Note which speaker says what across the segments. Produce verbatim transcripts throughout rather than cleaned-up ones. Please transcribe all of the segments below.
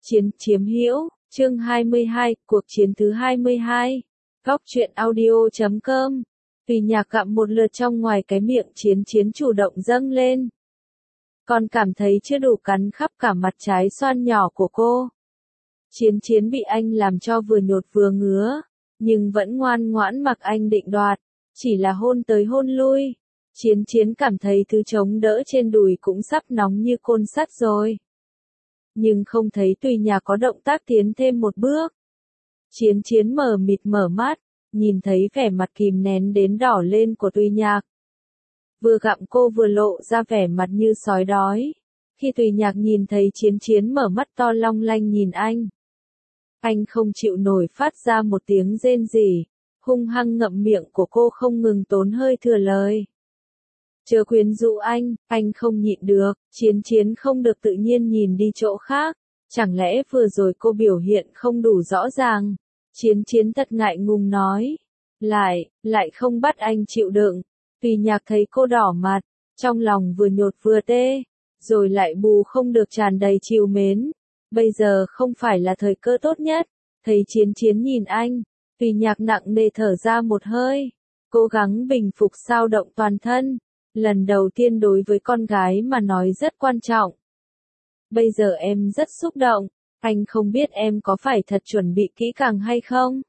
Speaker 1: Chiến chiếm hữu, chương hai mươi hai, cuộc chiến thứ hai mươi hai. Góc truyện audio chấm com. Tùy Nhạc gặm một lượt trong ngoài cái miệng Chiến Chiến chủ động dâng lên. Còn cảm thấy chưa đủ cắn khắp cả mặt trái xoan nhỏ của cô. Chiến Chiến bị anh làm cho vừa nhột vừa ngứa, nhưng vẫn ngoan ngoãn mặc anh định đoạt, chỉ là hôn tới hôn lui. Chiến Chiến cảm thấy thứ chống đỡ trên đùi cũng sắp nóng như côn sắt rồi. Nhưng không thấy Tùy Nhạc có động tác tiến thêm một bước. Chiến Chiến mờ mịt mở mắt, nhìn thấy vẻ mặt kìm nén đến đỏ lên của Tùy Nhạc. Vừa gặm cô vừa lộ ra vẻ mặt như sói đói. Khi Tùy Nhạc nhìn thấy Chiến Chiến mở mắt to long lanh nhìn anh. Anh không chịu nổi phát ra một tiếng rên rỉ, hung hăng ngậm miệng của cô không ngừng tốn hơi thừa lời. Chờ quyến rũ anh, anh không nhịn được, Chiến Chiến không được tự nhiên nhìn đi chỗ khác, chẳng lẽ vừa rồi cô biểu hiện không đủ rõ ràng. Chiến Chiến thật ngại ngùng nói, lại, lại không bắt anh chịu đựng. Tùy Nhạc thấy cô đỏ mặt, trong lòng vừa nhột vừa tê, rồi lại bù không được tràn đầy trìu mến. Bây giờ không phải là thời cơ tốt nhất. Thấy Chiến Chiến nhìn anh, Tùy Nhạc nặng nề thở ra một hơi, cố gắng bình phục sao động toàn thân. Lần đầu tiên đối với con gái mà nói rất quan trọng. Bây giờ em rất xúc động, anh không biết em có phải thật chuẩn bị kỹ càng hay không?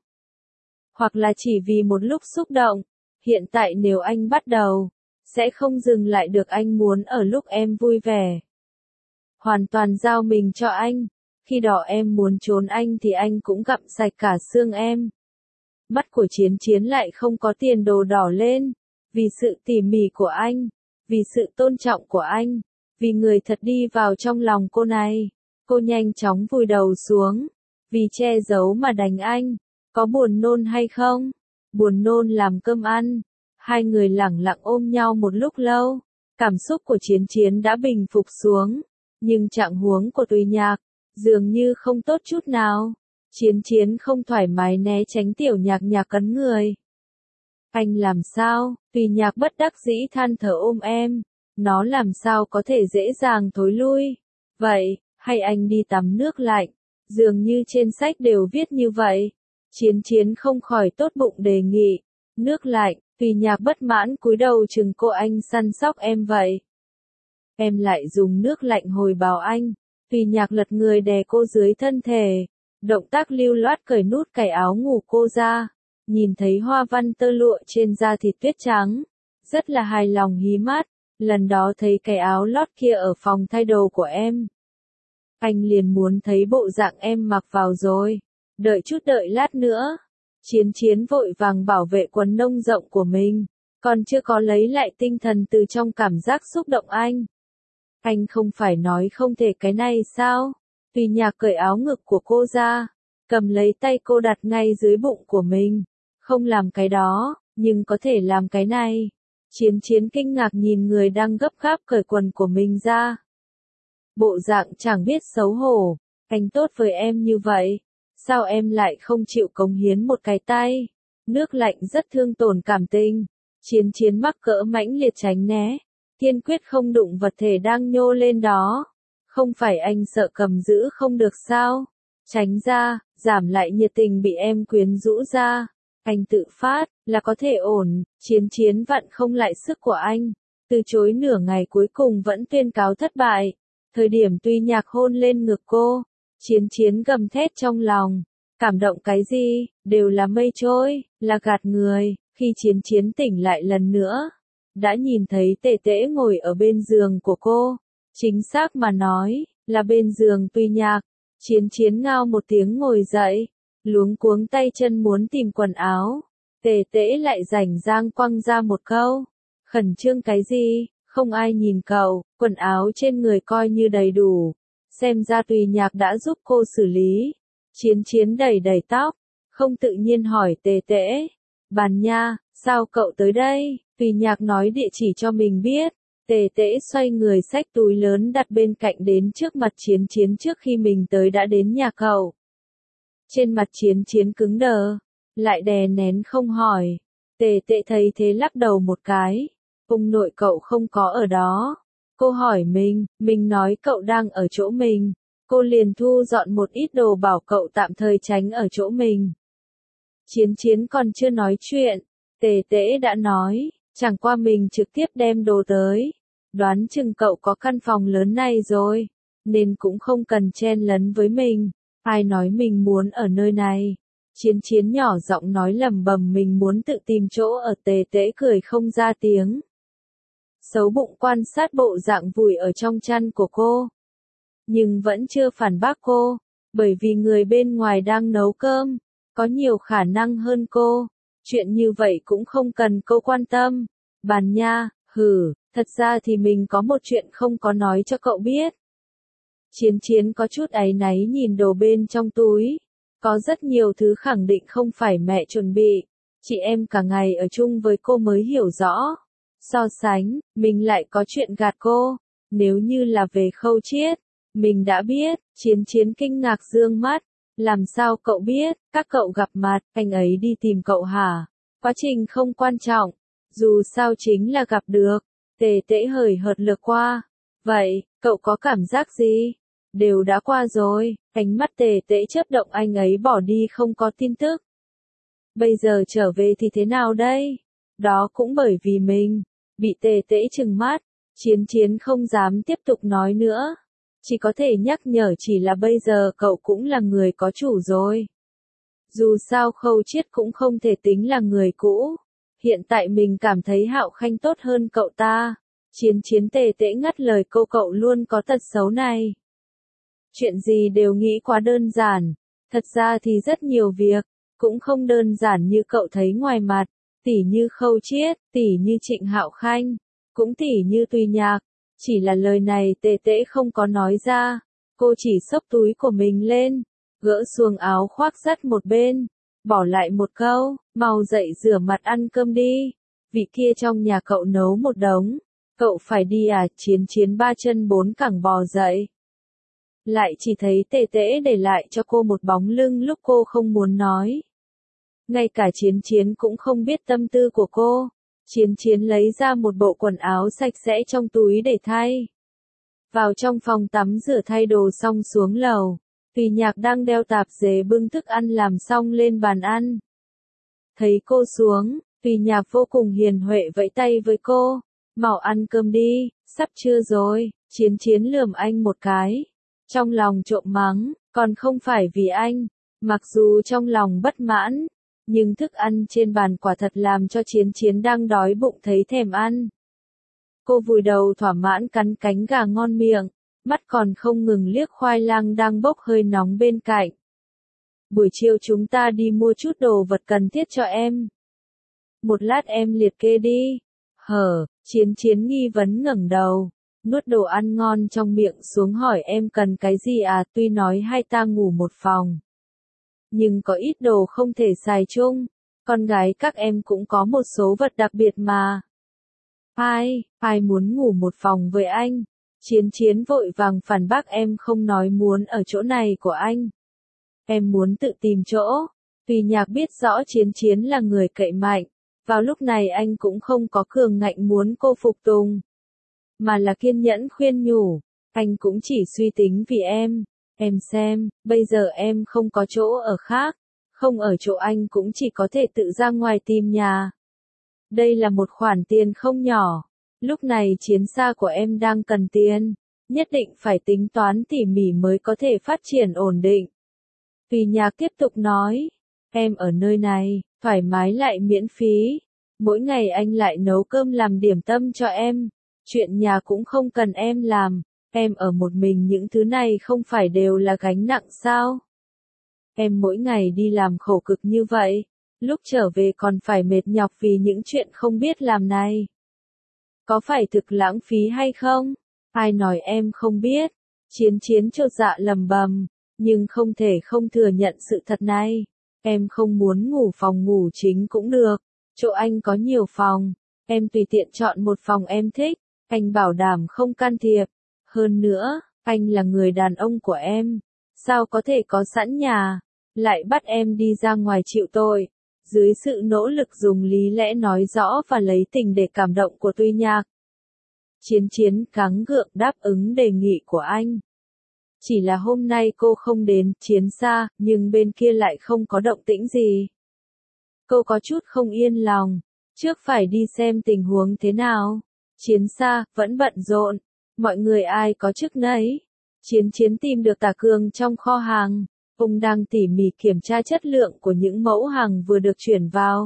Speaker 1: Hoặc là chỉ vì một lúc xúc động, hiện tại nếu anh bắt đầu, sẽ không dừng lại được. Anh muốn ở lúc em vui vẻ, hoàn toàn giao mình cho anh. Khi đó em muốn trốn anh thì anh cũng gặm sạch cả xương em. Mắt của Chiến Chiến lại không có tiền đồ đỏ lên. Vì sự tỉ mỉ của anh, vì sự tôn trọng của anh, vì người thật đi vào trong lòng cô này, cô nhanh chóng vùi đầu xuống, vì che giấu mà đánh anh. Có buồn nôn hay không? Buồn nôn làm cơm ăn. Hai người lẳng lặng ôm nhau một lúc lâu, cảm xúc của Chiến Chiến đã bình phục xuống, nhưng trạng huống của Tùy Nhạc dường như không tốt chút nào. Chiến Chiến không thoải mái né tránh Tiểu Nhạc Nhạc cấn người. Anh làm sao? Tùy Nhạc bất đắc dĩ than thở ôm em. Nó làm sao có thể dễ dàng thối lui? Vậy, hay anh đi tắm nước lạnh? Dường như trên sách đều viết như vậy. Chiến Chiến không khỏi tốt bụng đề nghị. Nước lạnh, Tùy Nhạc bất mãn cúi đầu chừng cô. Anh săn sóc em vậy. Em lại dùng nước lạnh hồi bào anh. Tùy Nhạc lật người đè cô dưới thân thể. Động tác lưu loát cởi nút cài áo ngủ cô ra. Nhìn thấy hoa văn tơ lụa trên da thịt tuyết trắng, rất là hài lòng hí mắt. Lần đó thấy cái áo lót kia ở phòng thay đồ của em, anh liền muốn thấy bộ dạng em mặc vào rồi. Đợi chút đợi lát nữa. Chiến Chiến vội vàng bảo vệ quần nông rộng của mình, còn chưa có lấy lại tinh thần từ trong cảm giác xúc động anh. Anh không phải nói không thể cái này sao? Tùy Nhạc cởi áo ngực của cô ra, cầm lấy tay cô đặt ngay dưới bụng của mình. Không làm cái đó, nhưng có thể làm cái này. Chiến Chiến kinh ngạc nhìn người đang gấp gáp cởi quần của mình ra. Bộ dạng chẳng biết xấu hổ. Anh tốt với em như vậy, sao em lại không chịu cống hiến một cái tay? Nước lạnh rất thương tổn cảm tình. Chiến Chiến mắc cỡ mãnh liệt tránh né, kiên quyết không đụng vật thể đang nhô lên đó. Không phải anh sợ cầm giữ không được sao? Tránh ra, giảm lại nhiệt tình bị em quyến rũ ra. Anh tự phát, là có thể ổn. Chiến Chiến vặn không lại sức của anh, từ chối nửa ngày cuối cùng vẫn tuyên cáo thất bại. Thời điểm Tùy Nhạc hôn lên ngực cô, Chiến Chiến gầm thét trong lòng. Cảm động cái gì, đều là mây trôi, là gạt người. Khi Chiến Chiến tỉnh lại lần nữa, đã nhìn thấy Tệ Tễ ngồi ở bên giường của cô. Chính xác mà nói, là bên giường Tùy Nhạc. Chiến Chiến ngao một tiếng ngồi dậy, luống cuống tay chân muốn tìm quần áo. Tệ Tễ lại rảnh rang quăng ra một câu. Khẩn trương cái gì, không ai nhìn cậu, quần áo trên người coi như đầy đủ. Xem ra Tùy Nhạc đã giúp cô xử lý. Chiến Chiến đẩy đẩy tóc, không tự nhiên hỏi Tệ Tễ. Bàn nha, sao cậu tới đây? Tùy Nhạc nói địa chỉ cho mình biết. Tệ Tễ xoay người xách túi lớn đặt bên cạnh đến trước mặt Chiến Chiến trước khi mình tới đã đến nhà cậu. Trên mặt Chiến Chiến cứng đờ, lại đè nén không hỏi. Tệ Tễ thấy thế lắc đầu một cái. Ông nội cậu không có ở đó. Cô hỏi mình, mình nói cậu đang ở chỗ mình. cô liền thu dọn một ít đồ bảo cậu tạm thời tránh ở chỗ mình. Chiến Chiến còn chưa nói chuyện, Tề Tễ đã nói, chẳng qua mình trực tiếp đem đồ tới, đoán chừng cậu có căn phòng lớn này rồi, nên cũng không cần chen lấn với mình, ai nói mình muốn ở nơi này. Chiến Chiến nhỏ giọng nói lẩm bẩm mình muốn tự tìm chỗ ở. Tề Tễ cười không ra tiếng. Xấu bụng quan sát bộ dạng vùi ở trong chăn của cô. Nhưng vẫn chưa phản bác cô, bởi vì người bên ngoài đang nấu cơm, có nhiều khả năng hơn cô. Chuyện như vậy cũng không cần cô quan tâm. Bàn nha, hử, thật ra thì mình có một chuyện không có nói cho cậu biết. Chiến Chiến có chút áy náy nhìn đồ bên trong túi. Có rất nhiều thứ khẳng định không phải mẹ chuẩn bị. Chị em cả ngày ở chung với cô mới hiểu rõ. So sánh, mình lại có chuyện gạt cô. Nếu như là về Khâu Chiết, mình đã biết. Chiến Chiến kinh ngạc dương mắt. Làm sao cậu biết, các cậu gặp mặt, anh ấy đi tìm cậu hả? Quá trình không quan trọng, dù sao chính là gặp được. Tề Tễ hời hợt lược qua. Vậy, cậu có cảm giác gì? Đều đã qua rồi. Ánh mắt Tề Tễ chớp động, anh ấy bỏ đi không có tin tức. Bây giờ trở về thì thế nào đây? Đó cũng bởi vì mình. Bị Tề Tễ trừng mắt. Chiến Chiến không dám tiếp tục nói nữa. Chỉ có thể nhắc nhở chỉ là bây giờ cậu cũng là người có chủ rồi. Dù sao Khâu Chiết cũng không thể tính là người cũ. Hiện tại mình cảm thấy Hạo Khanh tốt hơn cậu ta. Chiến Chiến Tề Tễ ngắt lời cô, cậu luôn có tật xấu này. Chuyện gì đều nghĩ quá đơn giản. Thật ra thì rất nhiều việc, cũng không đơn giản như cậu thấy ngoài mặt. Tỉ như Khâu Chiết, tỉ như Trịnh Hạo Khanh, cũng tỉ như Tùy Nhạc. Chỉ là lời này Tề Tễ không có nói ra. Cô chỉ xốc túi của mình lên, gỡ xuống áo khoác dắt một bên, bỏ lại một câu, mau dậy rửa mặt ăn cơm đi. Vị kia trong nhà cậu nấu một đống, cậu phải đi à? Chiến Chiến ba chân bốn cẳng bò dậy. Lại chỉ thấy Tề Tễ để lại cho cô một bóng lưng lúc cô không muốn nói. Ngay cả Chiến Chiến cũng không biết tâm tư của cô. Chiến Chiến lấy ra một bộ quần áo sạch sẽ trong túi để thay. Vào trong phòng tắm rửa thay đồ xong xuống lầu. Tùy Nhạc đang đeo tạp dề bưng thức ăn làm xong lên bàn ăn. Thấy cô xuống, Tùy Nhạc vô cùng hiền huệ vẫy tay với cô. Mau ăn cơm đi, sắp trưa rồi. Chiến Chiến lườm anh một cái. Trong lòng trộm mắng, còn không phải vì anh. Mặc dù trong lòng bất mãn, nhưng thức ăn trên bàn quả thật làm cho Chiến Chiến đang đói bụng thấy thèm ăn. Cô vùi đầu thỏa mãn cắn cánh gà ngon miệng, mắt còn không ngừng liếc khoai lang đang bốc hơi nóng bên cạnh. Buổi chiều chúng ta đi mua chút đồ vật cần thiết cho em. Một lát em liệt kê đi. Hở, Chiến Chiến nghi vấn ngẩng đầu, nuốt đồ ăn ngon trong miệng xuống hỏi em cần cái gì à? Tuy nói hai ta ngủ một phòng, nhưng có ít đồ không thể xài chung. Con gái các em cũng có một số vật đặc biệt mà. Ai, ai muốn ngủ một phòng với anh? Chiến Chiến vội vàng phản bác, em không nói muốn ở chỗ này của anh. Em muốn tự tìm chỗ. Tùy Nhạc biết rõ Chiến Chiến là người cậy mạnh. Vào lúc này anh cũng không có cường ngạnh muốn cô phục tùng, mà là kiên nhẫn khuyên nhủ. Anh cũng chỉ suy tính vì em. Em xem, bây giờ em không có chỗ ở khác. Không ở chỗ anh cũng chỉ có thể tự ra ngoài tìm nhà. Đây là một khoản tiền không nhỏ. Lúc này Chiến xa của em đang cần tiền. Nhất định phải tính toán tỉ mỉ mới có thể phát triển ổn định. Tùy Nhạc tiếp tục nói. Em ở nơi này, thoải mái lại miễn phí. Mỗi ngày anh lại nấu cơm làm điểm tâm cho em. Chuyện nhà cũng không cần em làm. Em ở một mình, những thứ này không phải đều là gánh nặng sao? Em mỗi ngày đi làm khổ cực như vậy, lúc trở về còn phải mệt nhọc vì những chuyện không biết làm này. Có phải thực lãng phí hay không? Ai nói em không biết? Chiến Chiến chột dạ lầm bầm, nhưng không thể không thừa nhận sự thật này. Em không muốn ngủ phòng ngủ chính cũng được. Chỗ anh có nhiều phòng. Em tùy tiện chọn một phòng em thích. Anh bảo đảm không can thiệp. Hơn nữa, anh là người đàn ông của em. Sao có thể có sẵn nhà, lại bắt em đi ra ngoài chịu tội. Dưới sự nỗ lực dùng lý lẽ nói rõ và lấy tình để cảm động của Tùy Nhạc, Chiến Chiến gắng gượng đáp ứng đề nghị của anh. Chỉ là hôm nay cô không đến, Chiến xa, nhưng bên kia lại không có động tĩnh gì. Cô có chút không yên lòng, trước phải đi xem tình huống thế nào. Chiến xa, vẫn bận rộn, mọi người ai có chức nấy. Chiến chiến tìm được Tả Cường trong kho hàng, ông đang tỉ mỉ kiểm tra chất lượng của những mẫu hàng vừa được chuyển vào.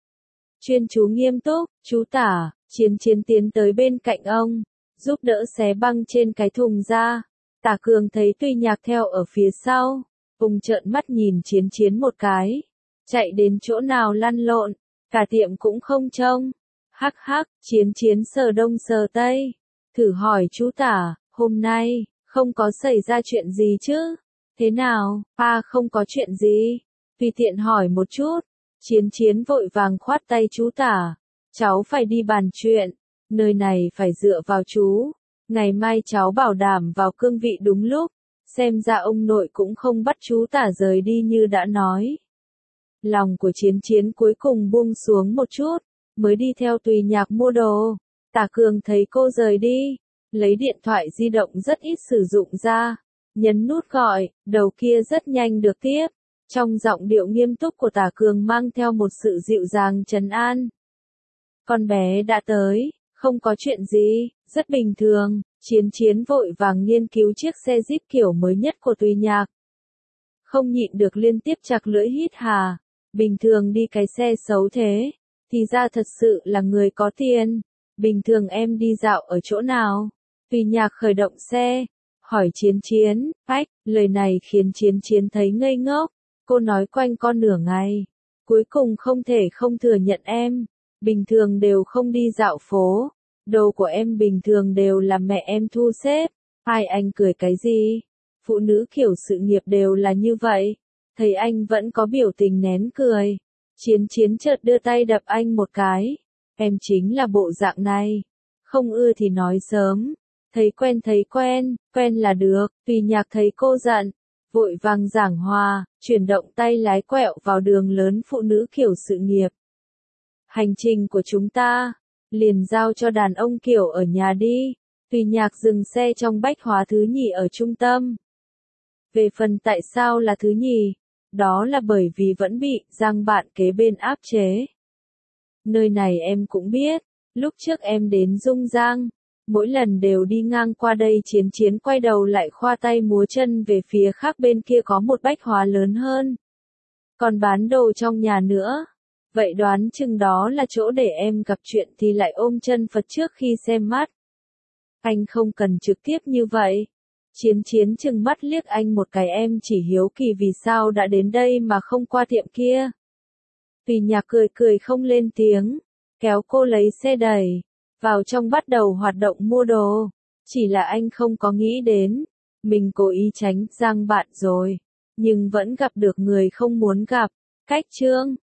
Speaker 1: Chuyên chú nghiêm túc, chú Tả, Chiến chiến tiến tới bên cạnh ông, giúp đỡ xé băng trên cái thùng ra. Tả Cường thấy Tuy Nhạc theo ở phía sau, ông trợn mắt nhìn Chiến chiến một cái, chạy đến chỗ nào lăn lộn, cả tiệm cũng không trông. Hắc hắc, Chiến chiến sờ đông sờ tây, thử hỏi chú Tả, hôm nay, không có xảy ra chuyện gì chứ? Thế nào, pa không có chuyện gì, tùy tiện hỏi một chút. Chiến chiến vội vàng khoát tay chú Tả, cháu phải đi bàn chuyện, nơi này phải dựa vào chú, ngày mai cháu bảo đảm vào cương vị đúng lúc, xem ra ông nội cũng không bắt chú Tả rời đi như đã nói. Lòng của Chiến chiến cuối cùng buông xuống một chút, mới đi theo Tùy Nhạc mua đồ. Tả Cường thấy cô rời đi, lấy điện thoại di động rất ít sử dụng ra, nhấn nút gọi, đầu kia rất nhanh được tiếp. Trong giọng điệu nghiêm túc của Tả Cường mang theo một sự dịu dàng trấn an. Con bé đã tới, không có chuyện gì, rất bình thường. Chiến chiến vội vàng nghiên cứu chiếc xe Jeep kiểu mới nhất của Tùy Nhạc. Không nhịn được liên tiếp chặt lưỡi hít hà, bình thường đi cái xe xấu thế, thì ra thật sự là người có tiền. Bình thường em đi dạo ở chỗ nào? Tùy Nhạc khởi động xe, hỏi Chiến chiến, phách, lời này khiến Chiến chiến thấy ngây ngốc. Cô nói quanh co nửa ngày, cuối cùng không thể không thừa nhận em, bình thường đều không đi dạo phố, đồ của em bình thường đều là mẹ em thu xếp. Hai anh cười cái gì? Phụ nữ kiểu sự nghiệp đều là như vậy. Thấy anh vẫn có biểu tình nén cười. Chiến chiến chợt đưa tay đập anh một cái. Em chính là bộ dạng này. Không ưa thì nói sớm. Thấy quen thấy quen, quen là được. Tùy Nhạc thấy cô giận, vội vàng giảng hòa, chuyển động tay lái quẹo vào đường lớn phụ nữ kiểu sự nghiệp. Hành trình của chúng ta, liền giao cho đàn ông kiểu ở nhà đi. Tùy Nhạc dừng xe trong bách hóa thứ nhì ở trung tâm. Về phần tại sao là thứ nhì, đó là bởi vì vẫn bị Giang bạn kế bên áp chế. Nơi này em cũng biết, lúc trước em đến Dung Giang, mỗi lần đều đi ngang qua đây. Chiến chiến quay đầu lại khoa tay múa chân về phía khác, bên kia có một bách hóa lớn hơn. Còn bán đồ trong nhà nữa. Vậy đoán chừng đó là chỗ để em gặp chuyện thì lại ôm chân Phật trước khi xem mắt. Anh không cần trực tiếp như vậy. Chiến chiến chừng mắt liếc anh một cái, em chỉ hiếu kỳ vì sao đã đến đây mà không qua tiệm kia. Tùy Nhạc cười cười không lên tiếng, kéo cô lấy xe đẩy, vào trong bắt đầu hoạt động mua đồ. Chỉ là anh không có nghĩ đến, mình cố ý tránh Giang bạn rồi, nhưng vẫn gặp được người không muốn gặp. Cách chương